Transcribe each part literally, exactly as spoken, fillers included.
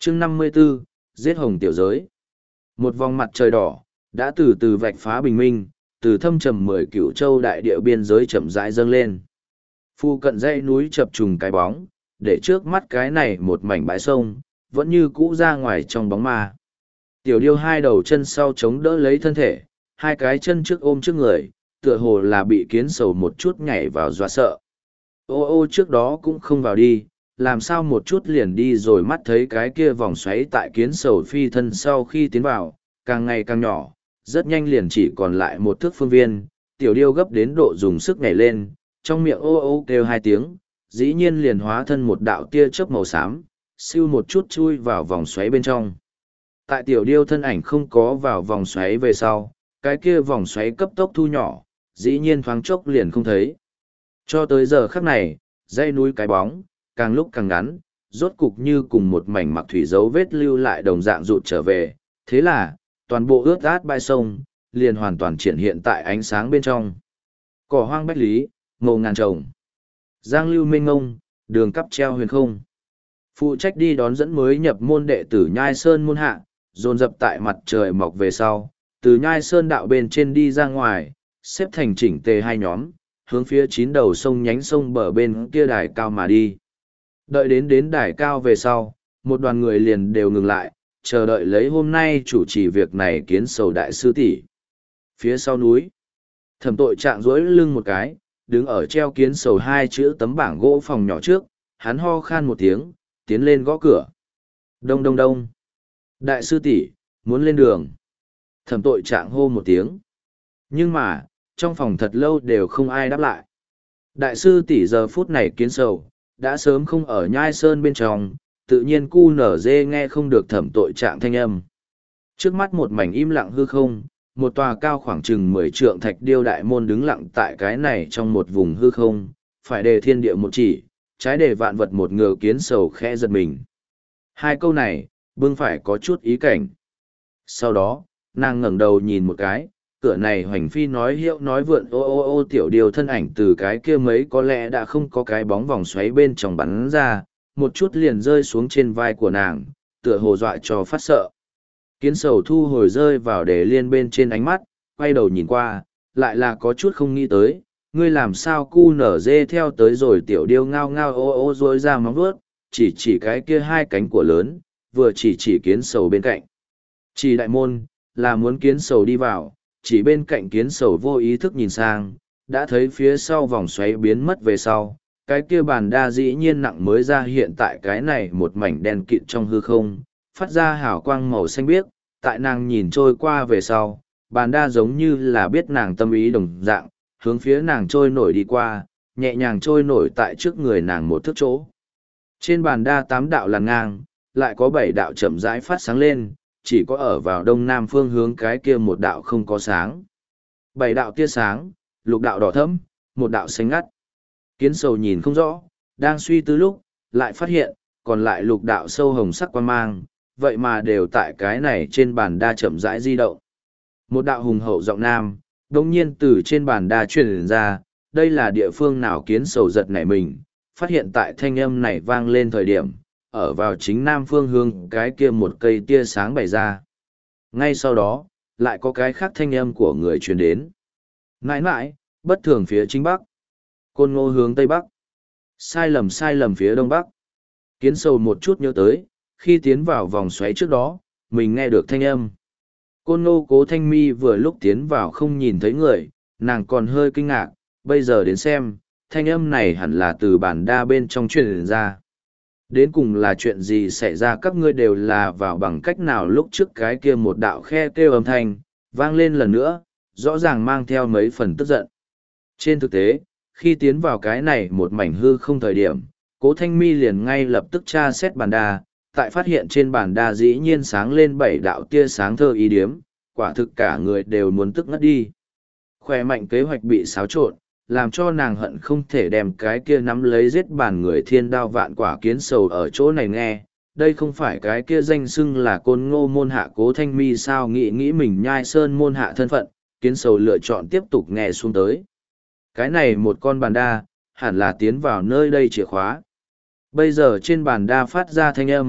chương năm mươi 54, giết hồng tiểu giới. Một vòng mặt trời đỏ, đã từ từ vạch phá bình minh, từ thâm trầm mười cửu châu đại địa biên giới chậm rãi dâng lên. Phu cận dãy núi chập trùng cái bóng, để trước mắt cái này một mảnh bãi sông, vẫn như cũ ra ngoài trong bóng ma. Tiểu điêu hai đầu chân sau chống đỡ lấy thân thể, hai cái chân trước ôm trước người, tựa hồ là bị kiến sầu một chút nhảy vào dọa sợ. Ô ô trước đó cũng không vào đi, làm sao một chút liền đi rồi mắt thấy cái kia vòng xoáy tại kiến sầu phi thân sau khi tiến vào, càng ngày càng nhỏ, rất nhanh liền chỉ còn lại một thước phương viên, tiểu điêu gấp đến độ dùng sức nhảy lên, trong miệng ô ô kêu hai tiếng, dĩ nhiên liền hóa thân một đạo tia chớp màu xám, siêu một chút chui vào vòng xoáy bên trong. Tại tiểu điêu thân ảnh không có vào vòng xoáy về sau, cái kia vòng xoáy cấp tốc thu nhỏ, dĩ nhiên thoáng chốc liền không thấy. Cho tới giờ khắc này, dãy núi cái bóng, càng lúc càng ngắn, rốt cục như cùng một mảnh mặc thủy dấu vết lưu lại đồng dạng rụt trở về. Thế là, toàn bộ ướt át bãi sông, liền hoàn toàn triển hiện tại ánh sáng bên trong. Cỏ hoang bách lý, ngô ngàn trồng. Giang lưu mênh ngông, đường cắp treo huyền không. Phụ trách đi đón dẫn mới nhập môn đệ tử Nhai Sơn môn hạ, dồn dập tại mặt trời mọc về sau, từ Nhai Sơn đạo bên trên đi ra ngoài, xếp thành chỉnh tề hai nhóm, hướng phía chín đầu sông nhánh sông bờ bên kia đài cao mà đi. Đợi đến đến đài cao về sau, một đoàn người liền đều ngừng lại, chờ đợi lấy hôm nay chủ trì việc này kiến sầu đại sư tỷ. Phía sau núi, thẩm tội trạng rỗi lưng một cái, đứng ở treo kiến sầu hai chữ tấm bảng gỗ phòng nhỏ trước, hắn ho khan một tiếng, tiến lên gõ cửa. Đông đông đông. Đại sư tỷ muốn lên đường. Thẩm tội trạng hô một tiếng. Nhưng mà, trong phòng thật lâu đều không ai đáp lại. Đại sư tỷ giờ phút này kiến sầu, đã sớm không ở Nhai Sơn bên trong, tự nhiên cu nở dê nghe không được thẩm tội trạng thanh âm. Trước mắt một mảnh im lặng hư không, một tòa cao khoảng chừng mười trượng thạch điêu đại môn đứng lặng tại cái này trong một vùng hư không, phải đề thiên địa một chỉ, trái đề vạn vật một ngờ kiến sầu khẽ giật mình. Hai câu này, bưng phải có chút ý cảnh. Sau đó, nàng ngẩng đầu nhìn một cái, cửa này hoành phi nói hiệu nói vượn ô ô ô tiểu điều thân ảnh từ cái kia mấy có lẽ đã không có cái bóng vòng xoáy bên trong bắn ra, một chút liền rơi xuống trên vai của nàng, tựa hồ dọa cho phát sợ. Kiến sầu thu hồi rơi vào để liên bên trên ánh mắt, quay đầu nhìn qua, lại là có chút không nghĩ tới, ngươi làm sao cu nở dê theo tới rồi tiểu điêu ngao ngao ô ô rối ra móng vuốt, chỉ chỉ cái kia hai cánh của lớn, vừa chỉ chỉ kiến sầu bên cạnh. Chỉ đại môn, là muốn kiến sầu đi vào, chỉ bên cạnh kiến sầu vô ý thức nhìn sang, đã thấy phía sau vòng xoáy biến mất về sau, cái kia bàn đa dĩ nhiên nặng mới ra hiện tại cái này một mảnh đen kịt trong hư không, phát ra hào quang màu xanh biếc, tại nàng nhìn trôi qua về sau, bàn đa giống như là biết nàng tâm ý đồng dạng, hướng phía nàng trôi nổi đi qua, nhẹ nhàng trôi nổi tại trước người nàng một thước chỗ. Trên bàn đa tám đạo làn ngang, lại có bảy đạo chậm rãi phát sáng lên, chỉ có ở vào đông nam phương hướng cái kia một đạo không có sáng. Bảy đạo tia sáng, lục đạo đỏ thẫm, một đạo xanh ngắt. Kiến sầu nhìn không rõ, đang suy tư lúc, lại phát hiện, còn lại lục đạo sâu hồng sắc quan mang, vậy mà đều tại cái này trên bàn đa chậm rãi di động. Một đạo hùng hậu giọng nam, đồng nhiên từ trên bàn đa truyền ra, đây là địa phương nào kiến sầu giật nảy mình, phát hiện tại thanh âm này vang lên thời điểm, ở vào chính nam phương hướng cái kia một cây tia sáng bày ra. Ngay sau đó, lại có cái khác thanh âm của người truyền đến. Nãi nãi, bất thường phía chính bắc. Côn Ngô hướng tây bắc. Sai lầm sai lầm phía đông bắc. Kiến sầu một chút nhớ tới, khi tiến vào vòng xoáy trước đó, mình nghe được thanh âm. Côn Ngô Cố Thanh Mi vừa lúc tiến vào không nhìn thấy người, nàng còn hơi kinh ngạc, bây giờ đến xem, thanh âm này hẳn là từ bản đa bên trong truyền ra. Đến cùng là chuyện gì xảy ra các ngươi đều là vào bằng cách nào lúc trước cái kia một đạo khe kêu âm thanh, vang lên lần nữa, rõ ràng mang theo mấy phần tức giận. Trên thực tế, khi tiến vào cái này một mảnh hư không thời điểm, Cố Thanh Mi liền ngay lập tức tra xét bàn đa, tại phát hiện trên bàn đa dĩ nhiên sáng lên bảy đạo tia sáng thơ ý điếm, quả thực cả người đều muốn tức ngất đi. Khỏe mạnh kế hoạch bị xáo trộn, làm cho nàng hận không thể đem cái kia nắm lấy giết bàn người thiên đao vạn quả kiến sầu ở chỗ này nghe. Đây không phải cái kia danh xưng là Côn Ngô môn hạ Cố Thanh Mi sao, nghĩ nghĩ mình Nhai Sơn môn hạ thân phận, kiến sầu lựa chọn tiếp tục nghe xuống tới. Cái này một con bàn đa, hẳn là tiến vào nơi đây chìa khóa. Bây giờ trên bàn đa phát ra thanh âm,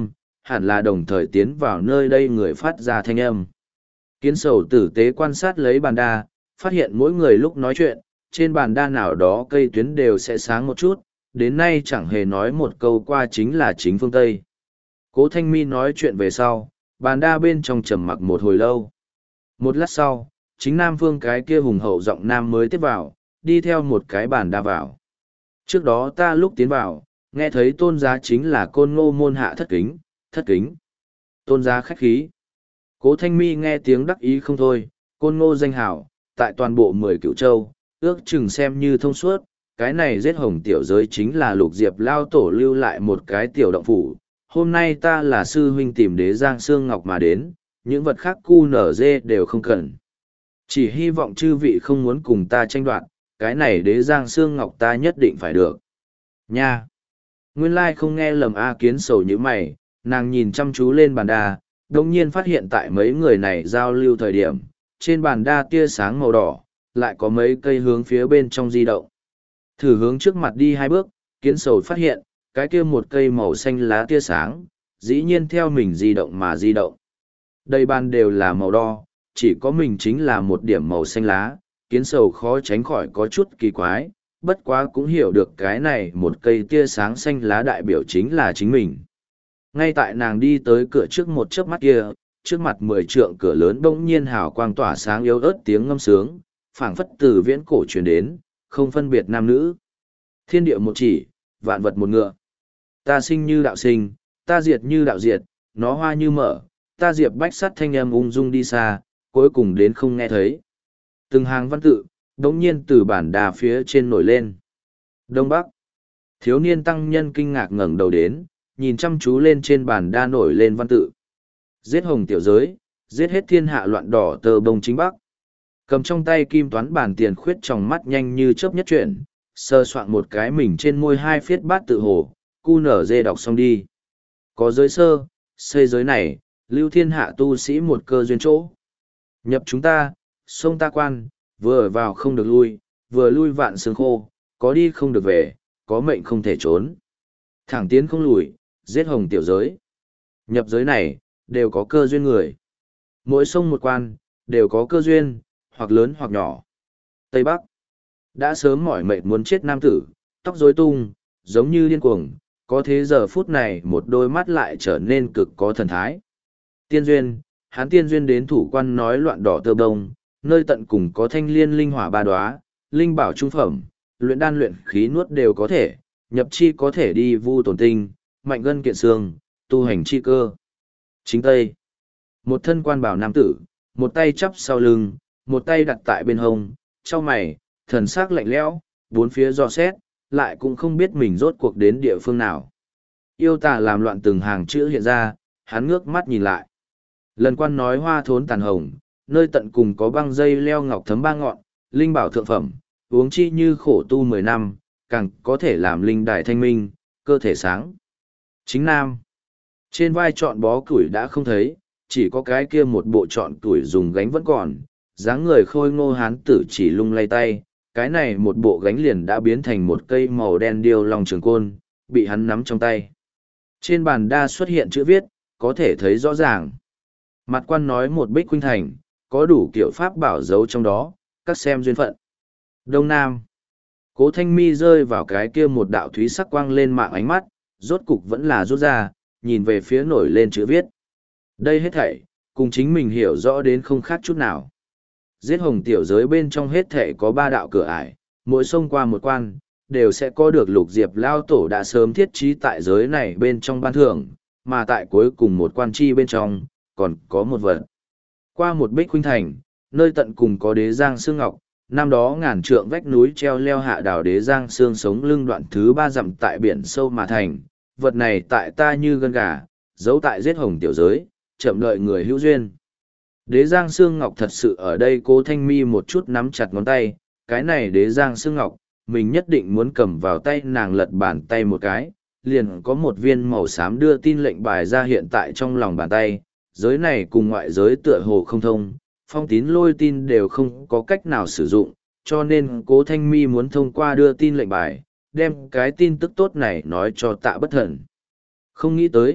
hẳn là đồng thời tiến vào nơi đây người phát ra thanh âm. Kiến sầu tử tế quan sát lấy bàn đa, phát hiện mỗi người lúc nói chuyện, trên bàn đa nào đó cây tuyến đều sẽ sáng một chút, đến nay chẳng hề nói một câu qua chính là chính phương Tây. Cố Thanh Mi nói chuyện về sau, bàn đa bên trong trầm mặc một hồi lâu. Một lát sau, chính Nam Phương cái kia hùng hậu giọng nam mới tiếp vào, đi theo một cái bàn đa vào. Trước đó ta lúc tiến vào, nghe thấy tôn giá chính là côn ngô môn hạ thất kính, thất kính. Tôn giá khách khí. Cố Thanh Mi nghe tiếng đắc ý không thôi, côn ngô danh hảo, tại toàn bộ mười cựu châu, ước chừng xem như thông suốt, cái này giết hồng tiểu giới chính là lục diệp lao tổ lưu lại một cái tiểu động phủ. Hôm nay ta là sư huynh tìm đế giang xương ngọc mà đến, những vật khác cu nở dê đều không cần. Chỉ hy vọng chư vị không muốn cùng ta tranh đoạt, cái này đế giang xương ngọc ta nhất định phải được. Nha! Nguyên lai không nghe lầm A Kiến sầu như mày, nàng nhìn chăm chú lên bàn đa, đồng nhiên phát hiện tại mấy người này giao lưu thời điểm, trên bàn đa tia sáng màu đỏ, lại có mấy cây hướng phía bên trong di động. Thử hướng trước mặt đi hai bước, Kiến sầu phát hiện, cái kia một cây màu xanh lá tia sáng, dĩ nhiên theo mình di động mà di động. Đây bàn đều là màu đo, chỉ có mình chính là một điểm màu xanh lá, Kiến sầu khó tránh khỏi có chút kỳ quái, bất quá cũng hiểu được cái này một cây tia sáng xanh lá đại biểu chính là chính mình. Ngay tại nàng đi tới cửa trước một chớp mắt kia, trước mặt mười trượng cửa lớn bỗng nhiên hào quang tỏa sáng yếu ớt tiếng ngâm sướng, phảng phất từ viễn cổ truyền đến, không phân biệt nam nữ. Thiên địa một chỉ, vạn vật một ngựa. Ta sinh như đạo sinh, ta diệt như đạo diệt, nó hoa như mở, ta diệp bách sắt thanh âm ung dung đi xa, cuối cùng đến không nghe thấy. Từng hàng văn tự, đống nhiên từ bản đà phía trên nổi lên. Đông Bắc. Thiếu niên tăng nhân kinh ngạc ngẩng đầu đến, nhìn chăm chú lên trên bản đa nổi lên văn tự. Giết hồng tiểu giới, giết hết thiên hạ loạn đỏ tờ bông chính Bắc. Cầm trong tay kim toán bản tiền khuyết trong mắt nhanh như chớp nhất chuyển, sơ soạn một cái mình trên môi hai phiết bát tự hồ, cu nở dê đọc xong đi. Có giới sơ, xây giới này, lưu thiên hạ tu sĩ một cơ duyên chỗ. Nhập chúng ta, sông ta quan, vừa vào không được lui, vừa lui vạn xương khô, có đi không được về, có mệnh không thể trốn. Thẳng tiến không lùi, giết hồng tiểu giới. Nhập giới này, đều có cơ duyên người. Mỗi sông một quan, đều có cơ duyên, hoặc lớn hoặc nhỏ. Tây Bắc. Đã sớm mỏi mệt muốn chết nam tử, tóc rối tung, giống như điên cuồng, có thế giờ phút này một đôi mắt lại trở nên cực có thần thái. Tiên duyên, hắn tiên duyên đến thủ quan nói loạn đỏ tơ bông, nơi tận cùng có thanh liên linh hỏa ba đóa, linh bảo trung phẩm, luyện đan luyện khí nuốt đều có thể, nhập chi có thể đi vu tổn tinh, mạnh gân kiện xương, tu hành chi cơ. Chính Tây. Một thân quan bảo nam tử, một tay chắp sau lưng, một tay đặt tại bên hông, trong mày, thần sắc lạnh lẽo, bốn phía dò xét, lại cũng không biết mình rốt cuộc đến địa phương nào. Yêu tà làm loạn từng hàng chữ hiện ra, hắn ngước mắt nhìn lại. Lần quan nói hoa thốn tàn hồng, nơi tận cùng có băng dây leo ngọc thấm ba ngọn, linh bảo thượng phẩm, uống chi như khổ tu mười năm, càng có thể làm linh đài thanh minh, cơ thể sáng. Chính Nam. Trên vai trọn bó củi đã không thấy, chỉ có cái kia một bộ trọn củi dùng gánh vẫn còn, dáng người khôi ngô hán tử chỉ lung lay tay, cái này một bộ gánh liền đã biến thành một cây màu đen điêu long trường côn, bị hắn nắm trong tay. Trên bàn đa xuất hiện chữ viết, có thể thấy rõ ràng. Mặt quan nói một bích khuynh thành, có đủ kiểu pháp bảo giấu trong đó, các xem duyên phận. Đông Nam. Cố Thanh Mi rơi vào cái kia một đạo thúy sắc quang lên mạng ánh mắt, rốt cục vẫn là rút ra, nhìn về phía nổi lên chữ viết. Đây hết thảy, cùng chính mình hiểu rõ đến không khác chút nào. Giết hồng tiểu giới bên trong hết thảy có ba đạo cửa ải, mỗi sông qua một quan, đều sẽ có được lục diệp lao tổ đã sớm thiết trí tại giới này bên trong ban thưởng, mà tại cuối cùng một quan chi bên trong, còn có một vật. Qua một bích khuynh thành, nơi tận cùng có đế giang xương ngọc, năm đó ngàn trượng vách núi treo leo hạ đảo đế giang xương sống lưng đoạn thứ ba dặm tại biển sâu mà thành, vật này tại ta như gân gà, giấu tại giết hồng tiểu giới, chậm đợi người hữu duyên. Đế giang xương ngọc thật sự ở đây Cố Thanh Mi một chút nắm chặt ngón tay, cái này đế giang xương ngọc, mình nhất định muốn cầm vào tay nàng lật bàn tay một cái, liền có một viên màu xám đưa tin lệnh bài ra hiện tại trong lòng bàn tay, giới này cùng ngoại giới tựa hồ không thông, phong tín lôi tin đều không có cách nào sử dụng, cho nên Cố Thanh Mi muốn thông qua đưa tin lệnh bài, đem cái tin tức tốt này nói cho Tạ Bất Thần. Không nghĩ tới,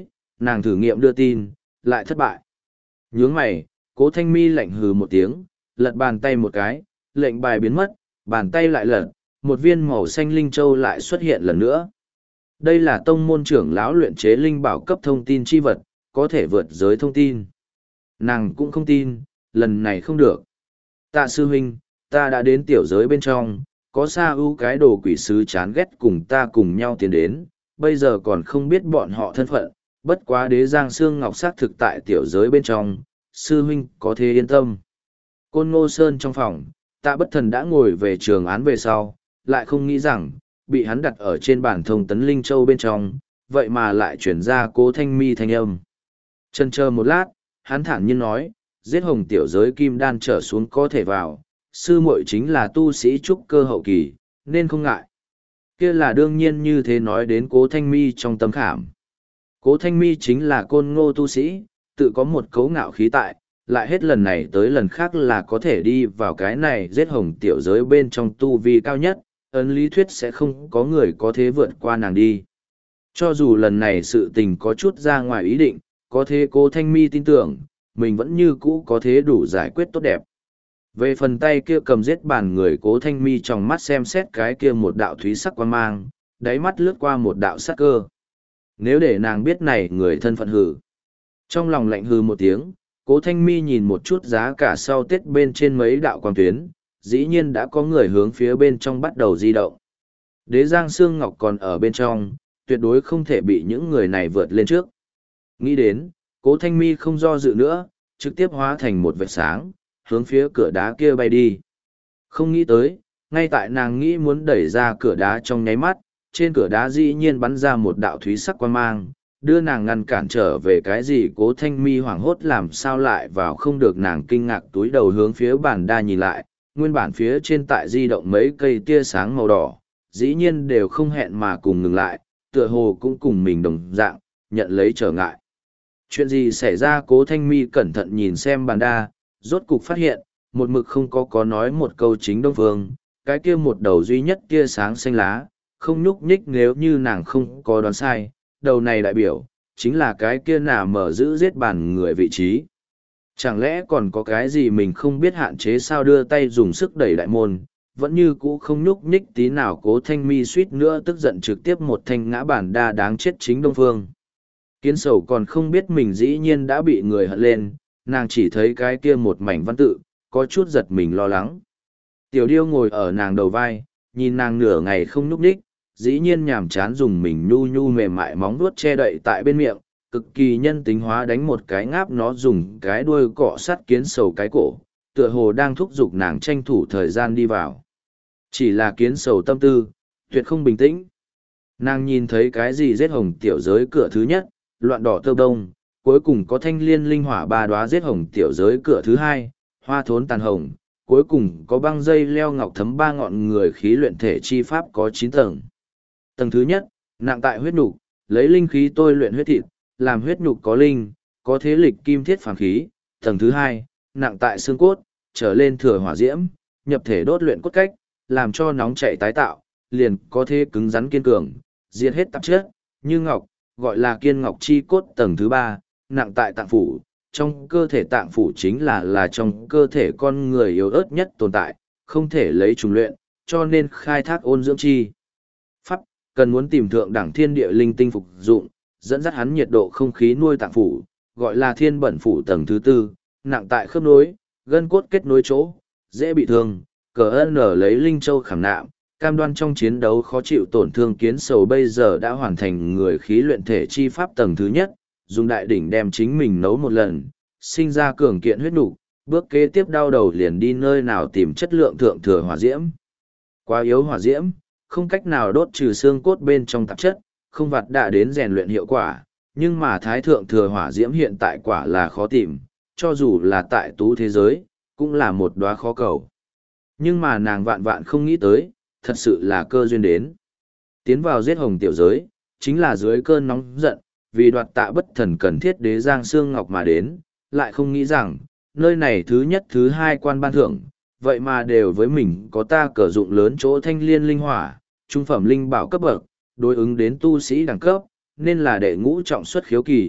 nàng thử nghiệm đưa tin, lại thất bại. Nhướng mày, Cố Thanh Mi lạnh hừ một tiếng, lật bàn tay một cái, lệnh bài biến mất, bàn tay lại lật, một viên màu xanh linh châu lại xuất hiện lần nữa. Đây là tông môn trưởng lão luyện chế linh bảo cấp thông tin chi vật, có thể vượt giới thông tin. Nàng cũng không tin, lần này không được. Tạ sư huynh, ta đã đến tiểu giới bên trong, có Sa ưu cái đồ quỷ sứ chán ghét cùng ta cùng nhau tiến đến, bây giờ còn không biết bọn họ thân phận, bất quá đế giang xương ngọc xác thực tại tiểu giới bên trong, sư huynh có thể yên tâm. Côn Ngô Sơn trong phòng, Tạ Bất Thần đã ngồi về trường án về sau, lại không nghĩ rằng, bị hắn đặt ở trên bản thông tấn linh châu bên trong, vậy mà lại chuyển ra Cố Thanh Mi thanh âm. Chần chờ một lát, hắn thản nhiên nói, giết hồng tiểu giới kim đan trở xuống có thể vào, sư muội chính là tu sĩ trúc cơ hậu kỳ, nên không ngại. Kia là đương nhiên, như thế nói đến Cố Thanh Mi trong tấm khảm. Cố Thanh Mi chính là côn ngô tu sĩ, tự có một cấu ngạo khí tại, lại hết lần này tới lần khác là có thể đi vào cái này giết hồng tiểu giới bên trong tu vi cao nhất, ấn lý thuyết sẽ không có người có thể vượt qua nàng đi. Cho dù lần này sự tình có chút ra ngoài ý định, có thế Cố Thanh Mi tin tưởng, mình vẫn như cũ có thế đủ giải quyết tốt đẹp. Về phần tay kia cầm giết bàn người, Cố Thanh Mi trong mắt xem xét cái kia một đạo thúy sắc quan mang, đáy mắt lướt qua một đạo sắc cơ. Nếu để nàng biết này người thân phận hừ. Trong lòng lạnh hừ một tiếng, Cố Thanh Mi nhìn một chút giá cả sau Tết bên trên mấy đạo quang tuyến, dĩ nhiên đã có người hướng phía bên trong bắt đầu di động. Đế Giang Sương Ngọc còn ở bên trong, tuyệt đối không thể bị những người này vượt lên trước. Nghĩ đến, Cố Thanh Mi không do dự nữa, trực tiếp hóa thành một vệt sáng, hướng phía cửa đá kia bay đi. Không nghĩ tới, ngay tại nàng nghĩ muốn đẩy ra cửa đá trong nháy mắt, trên cửa đá dĩ nhiên bắn ra một đạo thúy sắc quang mang, đưa nàng ngăn cản trở về. Cái gì? Cố Thanh Mi hoảng hốt làm sao lại vào không được, nàng kinh ngạc túi đầu hướng phía bàn đa nhìn lại, nguyên bản phía trên tại di động mấy cây tia sáng màu đỏ, dĩ nhiên đều không hẹn mà cùng ngừng lại, tựa hồ cũng cùng mình đồng dạng, nhận lấy trở ngại. Chuyện gì xảy ra? Cố Thanh Mi cẩn thận nhìn xem bàn đa, rốt cục phát hiện, một mực không có có nói một câu chính Đông Phương, cái kia một đầu duy nhất tia sáng xanh lá, không nhúc nhích. Nếu như nàng không có đoán sai, đầu này đại biểu, chính là cái kia nà mở giữ giết bàn người vị trí. Chẳng lẽ còn có cái gì mình không biết hạn chế sao? Đưa tay dùng sức đẩy đại môn, vẫn như cũ không nhúc nhích tí nào. Cố Thanh Mi suýt nữa tức giận trực tiếp một thanh ngã bàn đa đáng chết chính Đông Phương. Kiến Sầu còn không biết mình dĩ nhiên đã bị người hận lên, nàng chỉ thấy cái kia một mảnh văn tự, có chút giật mình lo lắng. Tiểu Điêu ngồi ở nàng đầu vai, nhìn nàng nửa ngày không nhúc nhích, dĩ nhiên nhàm chán dùng mình nhu nhu mềm mại móng vuốt che đậy tại bên miệng, cực kỳ nhân tính hóa đánh một cái ngáp, nó dùng cái đuôi cọ sắt Kiến Sầu cái cổ, tựa hồ đang thúc giục nàng tranh thủ thời gian đi vào. Chỉ là Kiến Sầu tâm tư, tuyệt không bình tĩnh. Nàng nhìn thấy cái gì giết hồng tiểu giới cửa thứ nhất, loạn đỏ tơ đông, cuối cùng có thanh liên linh hỏa ba đóa giết hồng tiểu giới cửa thứ hai, hoa thốn tàn hồng, cuối cùng có băng dây leo ngọc thấm ba ngọn người khí luyện thể chi pháp có chín tầng. Tầng thứ nhất, nặng tại huyết nhục, lấy linh khí tôi luyện huyết thịt, làm huyết nhục có linh, có thế lịch kim thiết phàm khí. Tầng thứ hai, nặng tại xương cốt, trở lên thừa hỏa diễm, nhập thể đốt luyện cốt cách, làm cho nóng chảy tái tạo, liền có thế cứng rắn kiên cường, diệt hết tạp chất, như ngọc, gọi là kiên ngọc chi cốt. Tầng thứ ba, nặng tại tạng phủ, trong cơ thể tạng phủ chính là là trong cơ thể con người yếu ớt nhất tồn tại, không thể lấy trùng luyện, cho nên khai thác ôn dưỡng chi pháp, cần muốn tìm thượng đẳng thiên địa linh tinh phục dụng, dẫn dắt hắn nhiệt độ không khí nuôi tạng phủ, gọi là thiên bẩn phủ. Tầng thứ tư, nặng tại khớp nối, gân cốt kết nối chỗ, dễ bị thương, cờ ân ở lấy linh châu khảm nạm, cam đoan trong chiến đấu khó chịu tổn thương. Kiến Sầu bây giờ đã hoàn thành người khí luyện thể chi pháp tầng thứ nhất, dùng đại đỉnh đem chính mình nấu một lần, sinh ra cường kiện huyết nục. Bước kế tiếp đau đầu liền đi nơi nào tìm chất lượng thượng thừa hỏa diễm. Quá yếu hỏa diễm, không cách nào đốt trừ xương cốt bên trong tạp chất, không vặt đã đến rèn luyện hiệu quả, nhưng mà thái thượng thừa hỏa diễm hiện tại quả là khó tìm, cho dù là tại tú thế giới, cũng là một đóa khó cầu. Nhưng mà nàng vạn vạn không nghĩ tới, thật sự là cơ duyên đến. Tiến vào giết hồng tiểu giới, chính là dưới cơn nóng giận, vì đoạt Tạ Bất Thần cần thiết đế giang xương ngọc mà đến, lại không nghĩ rằng, nơi này thứ nhất thứ hai quan ban thưởng, vậy mà đều với mình có ta cờ dụng lớn chỗ thanh liên linh hỏa, trung phẩm linh bảo cấp bậc, đối ứng đến tu sĩ đẳng cấp, nên là đệ ngũ trọng xuất khiếu kỳ,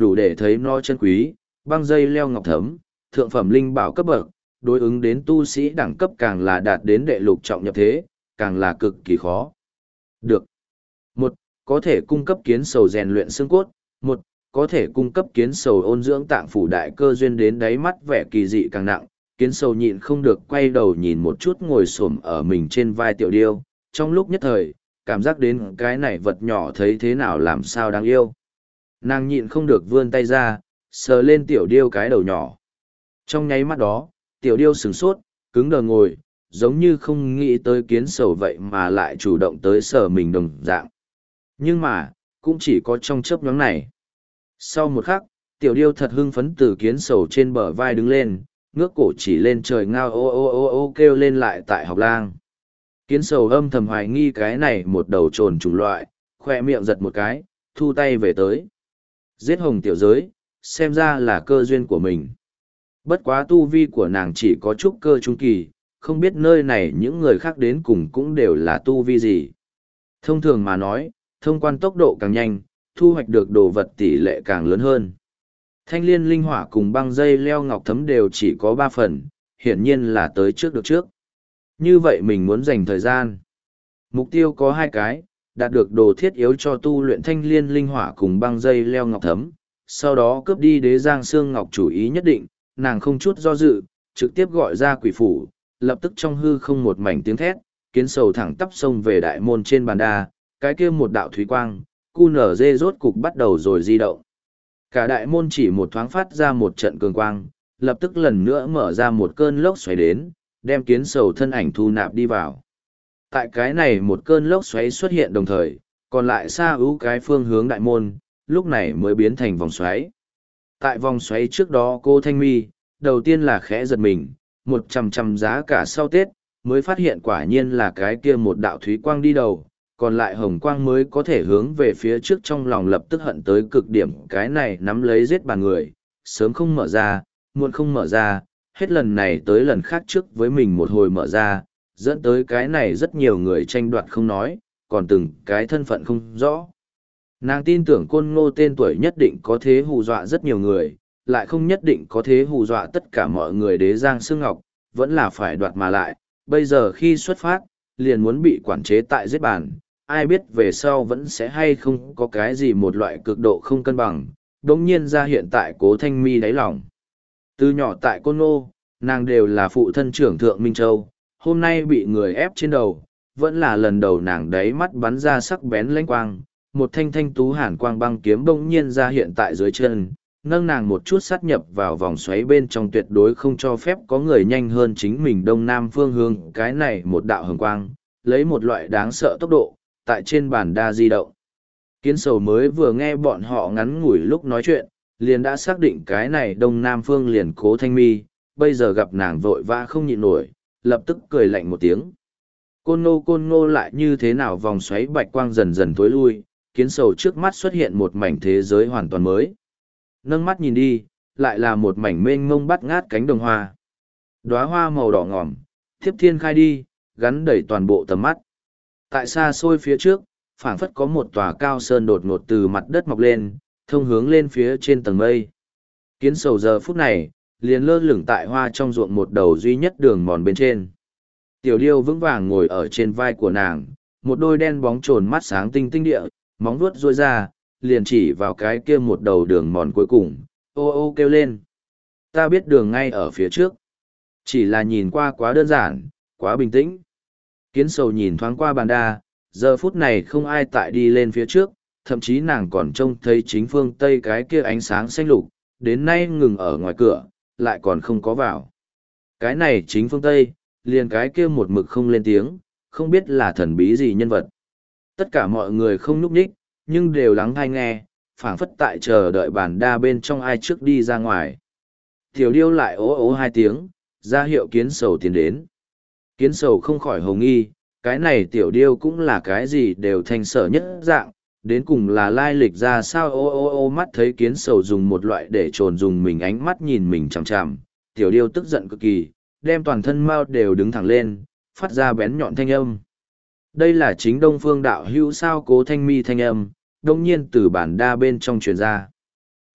đủ để thấy nó chân quý, băng dây leo ngọc thấm, thượng phẩm linh bảo cấp bậc, đối ứng đến tu sĩ đẳng cấp càng là đạt đến đệ lục trọng nhập thế, càng là cực kỳ khó. Được. Một, có thể cung cấp kiến sầu rèn luyện xương cốt. Một, có thể cung cấp kiến sầu ôn dưỡng tạng phủ đại cơ duyên đến đáy mắt vẻ kỳ dị càng nặng. Kiến sầu nhịn không được quay đầu nhìn một chút ngồi xổm ở mình trên vai tiểu điêu. Trong lúc nhất thời, cảm giác đến cái này vật nhỏ thấy thế nào làm sao đáng yêu. Nàng nhịn không được vươn tay ra, sờ lên tiểu điêu cái đầu nhỏ. Trong nháy mắt đó, tiểu điêu sửng sốt, cứng đờ ngồi, giống như không nghĩ tới kiến sầu vậy mà lại chủ động tới sờ mình đồng dạng. Nhưng mà, cũng chỉ có trong chớp nhoáng này. Sau một khắc, tiểu điêu thật hưng phấn từ kiến sầu trên bờ vai đứng lên, ngước cổ chỉ lên trời ngao ô ô ô ô kêu lên lại tại học lang. Kiến sầu âm thầm hoài nghi cái này một đầu trồn chủng loại, khoe miệng giật một cái, thu tay về tới. Giết hồng tiểu giới, xem ra là cơ duyên của mình. Bất quá tu vi của nàng chỉ có chút cơ trung kỳ, không biết nơi này những người khác đến cùng cũng đều là tu vi gì. Thông thường mà nói, thông quan tốc độ càng nhanh, thu hoạch được đồ vật tỷ lệ càng lớn hơn. Thanh liên linh hỏa cùng băng dây leo ngọc thấm đều chỉ có ba phần, hiển nhiên là tới trước được trước. Như vậy mình muốn dành thời gian. Mục tiêu có hai cái, đạt được đồ thiết yếu cho tu luyện thanh liên linh hỏa cùng băng dây leo ngọc thấm, sau đó cướp đi đế giang xương ngọc chủ ý nhất định, nàng không chút do dự, trực tiếp gọi ra quỷ phủ, lập tức trong hư không một mảnh tiếng thét, kiến sầu thẳng tắp sông về đại môn trên bàn đa, cái kia một đạo thúy quang, cu nở dê rốt cục bắt đầu rồi di động. Cả đại môn chỉ một thoáng phát ra một trận cường quang, lập tức lần nữa mở ra một cơn lốc xoáy đến, đem kiến sầu thân ảnh thu nạp đi vào. Tại cái này một cơn lốc xoáy xuất hiện đồng thời, còn lại xa ưu cái phương hướng đại môn, lúc này mới biến thành vòng xoáy. Tại vòng xoáy trước đó cô Thanh Mi, đầu tiên là khẽ giật mình, một trăm trăm giá cả sau Tết, mới phát hiện quả nhiên là cái kia một đạo thúy quang đi đầu, còn lại hồng quang mới có thể hướng về phía trước, trong lòng lập tức hận tới cực điểm, cái này nắm lấy giết bàn người, sớm không mở ra, muộn không mở ra, hết lần này tới lần khác trước với mình một hồi mở ra, dẫn tới cái này rất nhiều người tranh đoạt không nói, còn từng cái thân phận không rõ. Nàng tin tưởng Côn Ngô tên tuổi nhất định có thế hù dọa rất nhiều người, lại không nhất định có thế hù dọa tất cả mọi người. Đế giang xương ngọc, vẫn là phải đoạt mà lại, bây giờ khi xuất phát, liền muốn bị quản chế tại giết bàn, ai biết về sau vẫn sẽ hay không có cái gì một loại cực độ không cân bằng, đống nhiên ra hiện tại Cố Thanh Mi đáy lòng. Từ nhỏ tại Côn Ngô, nàng đều là phụ thân trưởng thượng Minh Châu, hôm nay bị người ép trên đầu, vẫn là lần đầu nàng đáy mắt bắn ra sắc bén lãnh quang, một thanh thanh tú hàn quang băng kiếm bỗng nhiên ra hiện tại dưới chân, nâng nàng một chút sát nhập vào vòng xoáy bên trong, tuyệt đối không cho phép có người nhanh hơn chính mình đông nam phương hướng. Cái này một đạo hồng quang, lấy một loại đáng sợ tốc độ, tại trên bàn đa di động. Kiến sầu mới vừa nghe bọn họ ngắn ngủi lúc nói chuyện, liền đã xác định cái này đông nam phương liền Cố Thanh Mi, bây giờ gặp nàng vội vã không nhịn nổi, lập tức cười lạnh một tiếng. Côn Ngô Côn Ngô lại như thế nào, vòng xoáy bạch quang dần dần tối lui, kiến sầu trước mắt xuất hiện một mảnh thế giới hoàn toàn mới. Nâng mắt nhìn đi, lại là một mảnh mênh mông bắt ngát cánh đồng hoa. Đóa hoa màu đỏ ngòm, thiếp thiên khai đi, gắn đầy toàn bộ tầm mắt. Tại xa xôi phía trước, phảng phất có một tòa cao sơn đột ngột từ mặt đất mọc lên, thông hướng lên phía trên tầng mây. Kiến sầu giờ phút này, liền lơ lửng tại hoa trong ruộng một đầu duy nhất đường mòn bên trên. Tiểu điêu vững vàng ngồi ở trên vai của nàng, một đôi đen bóng trồn mắt sáng tinh tinh địa, móng vuốt ruôi ra, liền chỉ vào cái kia một đầu đường mòn cuối cùng, ô ô kêu lên. Ta biết đường ngay ở phía trước. Chỉ là nhìn qua quá đơn giản, quá bình tĩnh. Kiến sầu nhìn thoáng qua bàn đa, giờ phút này không ai tại đi lên phía trước, thậm chí nàng còn trông thấy chính phương Tây cái kia ánh sáng xanh lục, đến nay ngừng ở ngoài cửa, lại còn không có vào. Cái này chính phương Tây, liền cái kia một mực không lên tiếng, không biết là thần bí gì nhân vật. Tất cả mọi người không núp nhích, nhưng đều lắng hay nghe, phảng phất tại chờ đợi bàn đa bên trong ai trước đi ra ngoài. Tiểu điêu lại ố ố hai tiếng, ra hiệu kiến sầu tiến đến. Kiến sầu không khỏi hồng nghi, cái này tiểu điêu cũng là cái gì đều thành sở nhất dạng, đến cùng là lai lịch ra sao. Ô ô ô mắt thấy kiến sầu dùng một loại để trồn dùng mình ánh mắt nhìn mình chằm chằm, tiểu điêu tức giận cực kỳ, đem toàn thân mao đều đứng thẳng lên, phát ra bén nhọn thanh âm. Đây là chính Đông Phương đạo hữu sao? Cố Thanh Mi thanh âm, đông nhiên từ bản đa bên trong truyền ra.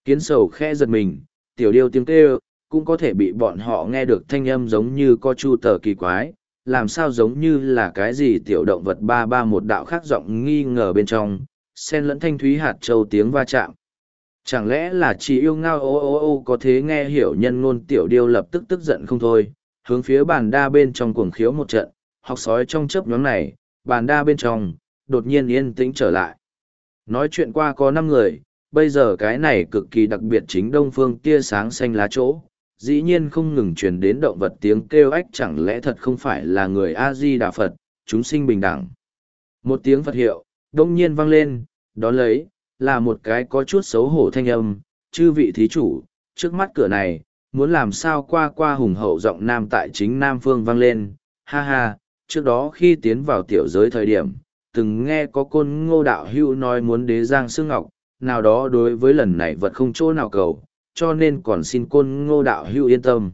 Kiến sầu khe giật mình, tiểu điêu tiếng kêu, cũng có thể bị bọn họ nghe được thanh âm giống như có chu tờ kỳ quái, làm sao giống như là cái gì tiểu động vật ba ba một đạo khác giọng nghi ngờ bên trong, xen lẫn thanh thúy hạt châu tiếng va chạm. Chẳng lẽ là chỉ yêu ngao ô ô ô có thế nghe hiểu nhân ngôn tiểu điêu lập tức tức giận không thôi, hướng phía bàn đa bên trong cuồng khiếu một trận, học sói trong chớp nhóm này, bàn đa bên trong, đột nhiên yên tĩnh trở lại. Nói chuyện qua có năm người, bây giờ cái này cực kỳ đặc biệt chính đông phương tia sáng xanh lá chỗ, dĩ nhiên không ngừng truyền đến động vật tiếng kêu ách chẳng lẽ thật không phải là người A-di-đà Phật, chúng sinh bình đẳng. Một tiếng Phật hiệu, đông nhiên vang lên, đón lấy, là một cái có chút xấu hổ thanh âm, chư vị thí chủ, trước mắt cửa này, muốn làm sao qua qua hùng hậu giọng nam tại chính Nam Phương vang lên, ha ha, trước đó khi tiến vào tiểu giới thời điểm, từng nghe có côn ngô đạo hữu nói muốn đế giang xương ngọc, nào đó đối với lần này vật không chỗ nào cầu, cho nên còn xin côn ngô đạo hữu yên tâm.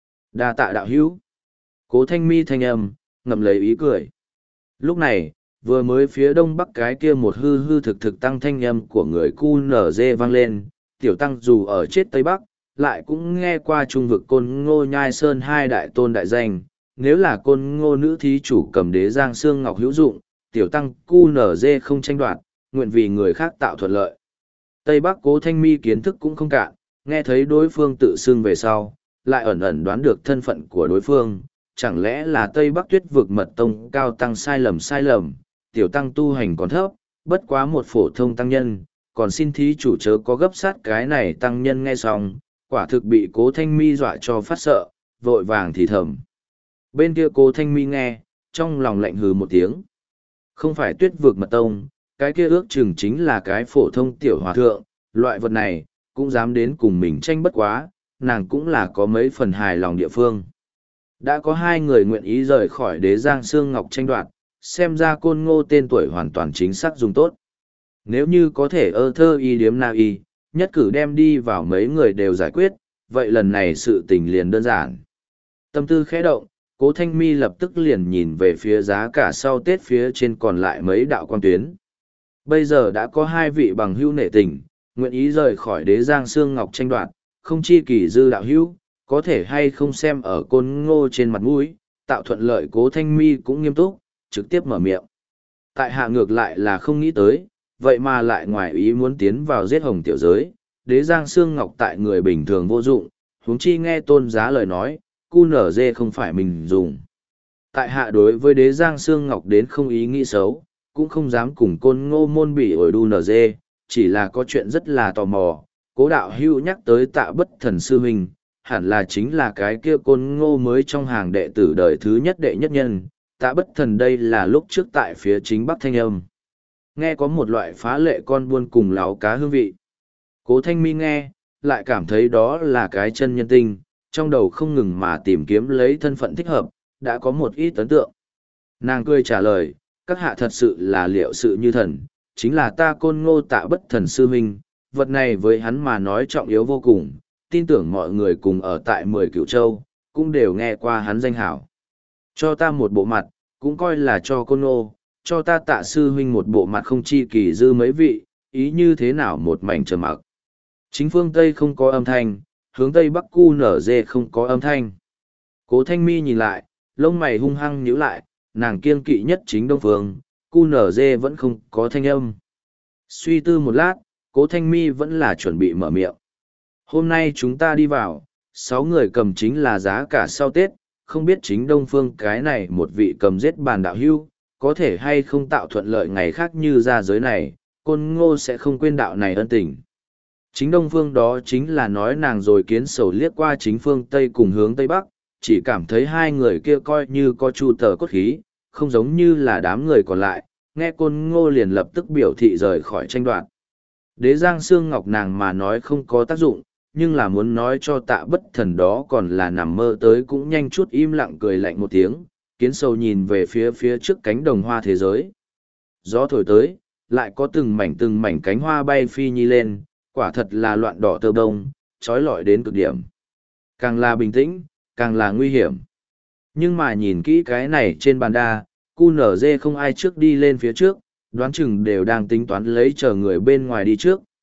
Đa tạ đạo hữu. Cố thanh mi thanh âm, ngậm lấy ý cười. Lúc này, vừa mới phía đông bắc cái kia một hư hư thực thực tăng thanh âm của người cu nở dê vang lên, tiểu tăng dù ở chết tây bắc, lại cũng nghe qua trung vực côn ngô nhai sơn hai đại tôn đại danh, nếu là côn ngô nữ thí chủ cầm đế giang xương ngọc hữu dụng, tiểu tăng cu nở dê không tranh đoạt, nguyện vì người khác tạo thuận lợi. Tây bắc cố thanh mi kiến thức cũng không cạn, nghe thấy đối phương tự xưng về sau, lại ẩn ẩn đoán được thân phận của đối phương, chẳng lẽ là Tây Bắc Tuyết vực mật tông cao tăng sai lầm sai lầm, tiểu tăng tu hành còn thấp, bất quá một phổ thông tăng nhân, còn xin thí chủ chớ có gấp sát cái này tăng nhân nghe xong, quả thực bị cố thanh mi dọa cho phát sợ, vội vàng thì thầm. Bên kia cố thanh mi nghe, trong lòng lạnh hừ một tiếng. Không phải Tuyết vực mật tông, cái kia ước chừng chính là cái phổ thông tiểu hòa thượng, loại vật này, cũng dám đến cùng mình tranh bất quá, nàng cũng là có mấy phần hài lòng địa phương. Đã có hai người nguyện ý rời khỏi đế giang xương ngọc tranh đoạt, xem ra côn ngô tên tuổi hoàn toàn chính xác dùng tốt. Nếu như có thể ơ thơ y điếm na y, nhất cử đem đi vào mấy người đều giải quyết, vậy lần này sự tình liền đơn giản. Tâm tư khẽ động, cố thanh mi lập tức liền nhìn về phía giá cả sau Tết phía trên còn lại mấy đạo quan tuyến. Bây giờ đã có hai vị bằng hữu nể tình, nguyện ý rời khỏi đế giang xương ngọc tranh đoạt, không chi kỳ dư đạo hữu, có thể hay không xem ở côn ngô trên mặt mũi, tạo thuận lợi cố thanh mi cũng nghiêm túc, trực tiếp mở miệng. Tại hạ ngược lại là không nghĩ tới, vậy mà lại ngoài ý muốn tiến vào giết hồng tiểu giới, đế giang xương ngọc tại người bình thường vô dụng, huống chi nghe tôn giá lời nói, cu nở dê không phải mình dùng. Tại hạ đối với đế giang xương ngọc đến không ý nghĩ xấu, cũng không dám cùng côn ngô môn bị ổi đu nở dê, chỉ là có chuyện rất là tò mò, cố đạo hữu nhắc tới tạ bất thần sư huynh, hẳn là chính là cái kia côn ngô mới trong hàng đệ tử đời thứ nhất đệ nhất nhân, tạ bất thần đây là lúc trước tại phía chính bắc thanh âm. Nghe có một loại phá lệ con buôn cùng láo cá hương vị. Cố thanh mi nghe, lại cảm thấy đó là cái chân nhân tinh, trong đầu không ngừng mà tìm kiếm lấy thân phận thích hợp, đã có một ít ấn tượng. Nàng cười trả lời, các hạ thật sự là liệu sự như thần, chính là ta côn ngô tạ bất thần sư huynh, vật này với hắn mà nói trọng yếu vô cùng, tin tưởng mọi người cùng ở tại mười cửu châu, cũng đều nghe qua hắn danh hảo. Cho ta một bộ mặt, cũng coi là cho côn ngô, cho ta tạ sư huynh một bộ mặt không chi kỳ dư mấy vị, ý như thế nào một mảnh trầm mặc. Chính phương Tây không có âm thanh, hướng Tây Bắc cu nở dê không có âm thanh. Cố thanh mi nhìn lại, lông mày hung hăng nhíu lại, nàng kiêng kỵ nhất chính đông phương, cu nở dê vẫn không có thanh âm. Suy tư một lát, cố thanh mi vẫn là chuẩn bị mở miệng. Hôm nay chúng ta đi vào, sáu người cầm chính là giá cả sau Tết, không biết chính đông phương cái này một vị cầm giết bàn đạo hưu, có thể hay không tạo thuận lợi ngày khác như ra giới này, côn ngô sẽ không quên đạo này ân tình. Chính đông phương đó chính là nói nàng rồi kiến sầu liếc qua chính phương Tây cùng hướng Tây Bắc, chỉ cảm thấy hai người kia coi như có chu tờ cốt khí, không giống như là đám người còn lại, nghe côn ngô liền lập tức biểu thị rời khỏi tranh đoạt. Đế giang xương ngọc nàng mà nói không có tác dụng, nhưng là muốn nói cho tạ bất thần đó còn là nằm mơ tới cũng nhanh chút im lặng cười lạnh một tiếng, kiến sầu nhìn về phía phía trước cánh đồng hoa thế giới. Gió thổi tới, lại có từng mảnh từng mảnh cánh hoa bay phi nhi lên, quả thật là loạn đỏ tơ bông, trói lọi đến cực điểm. Càng là bình tĩnh, càng là nguy hiểm. Nhưng mà nhìn kỹ cái này trên bàn đa, cu nở dê không ai trước đi lên phía trước, đoán chừng đều đang tính toán lấy chờ người bên ngoài đi trước,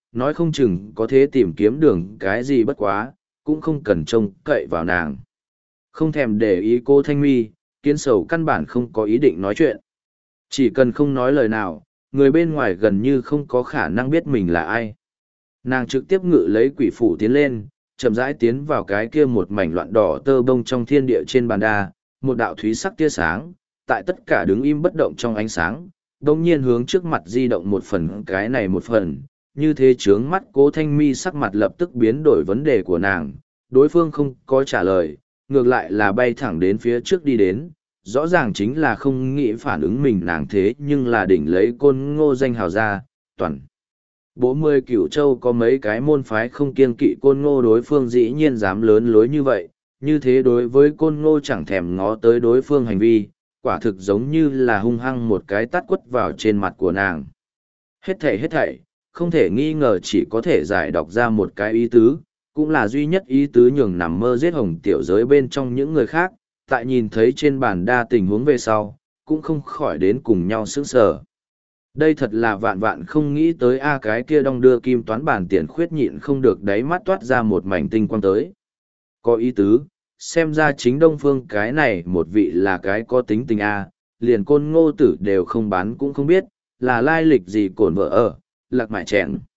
nói không chừng có thể tìm kiếm đường cái gì bất quá, cũng không cần trông cậy vào nàng. Không thèm để ý cô Thanh Mi, Kiến Sầu căn bản không có ý định nói chuyện. Chỉ cần không nói lời nào, người bên ngoài gần như không có khả năng biết mình là ai. Nàng trực tiếp ngự lấy quỷ phủ tiến lên, chậm rãi tiến vào cái kia một mảnh loạn đỏ tơ bông trong thiên địa trên bàn đa, một đạo thúy sắc tia sáng, tại tất cả đứng im bất động trong ánh sáng, đồng nhiên hướng trước mặt di động một phần cái này một phần, như thế chướng mắt Cố Thanh Mi sắc mặt lập tức biến đổi vấn đề của nàng, đối phương không có trả lời, ngược lại là bay thẳng đến phía trước đi đến, rõ ràng chính là không nghĩ phản ứng mình nàng thế nhưng là đỉnh lấy Côn Ngô danh hào ra, toàn. Bộ mười cửu châu có mấy cái môn phái không kiêng kỵ Côn Ngô, đối phương dĩ nhiên dám lớn lối như vậy, như thế đối với Côn Ngô chẳng thèm ngó tới đối phương hành vi, quả thực giống như là hung hăng một cái tát quất vào trên mặt của nàng. Hết thảy hết thảy, không thể nghi ngờ chỉ có thể giải đọc ra một cái ý tứ, cũng là duy nhất ý tứ nhường nằm mơ giết hồng tiểu giới bên trong những người khác, tại nhìn thấy trên bàn đa tình huống về sau, cũng không khỏi đến cùng nhau sững sờ. Đây thật là vạn vạn không nghĩ tới a cái kia đong đưa kim toán bản tiền khuyết nhịn không được đáy mắt toát ra một mảnh tinh quang tới. Có ý tứ, xem ra chính Đông Phương cái này một vị là cái có tính tình a, liền Côn Ngô tử đều không bán cũng không biết, là lai lịch gì cổn vợ ở, lạc mại chèn.